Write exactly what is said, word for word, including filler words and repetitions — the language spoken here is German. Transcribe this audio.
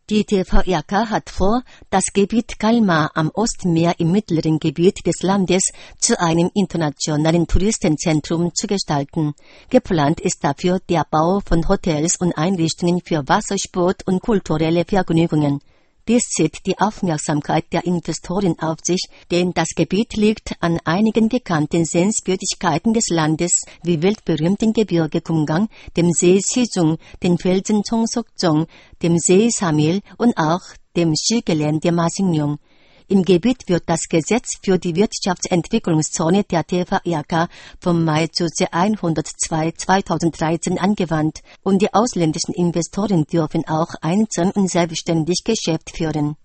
Die T V R K hat vor, das Gebiet Kalmar am Ostmeer im mittleren Gebiet des Landes zu einem internationalen Touristenzentrum zu gestalten. Geplant ist dafür der Bau von Hotels und Einrichtungen für Wassersport und kulturelle Vergnügungen. Dies zieht die Aufmerksamkeit der Investoren auf sich, denn das Gebiet liegt an einigen bekannten Sehenswürdigkeiten des Landes wie weltberühmten Gebirge Kumgang, dem See Sijung, den Felsen Chongsokjong, dem See Samil und auch dem Skigelände Masingnyeong. Im Gebiet wird das Gesetz für die Wirtschaftsentwicklungszone der T V R K vom Mai zu hundertzwei zweitausenddreizehn angewandt und die ausländischen Investoren dürfen auch einsam und selbstständig Geschäft führen.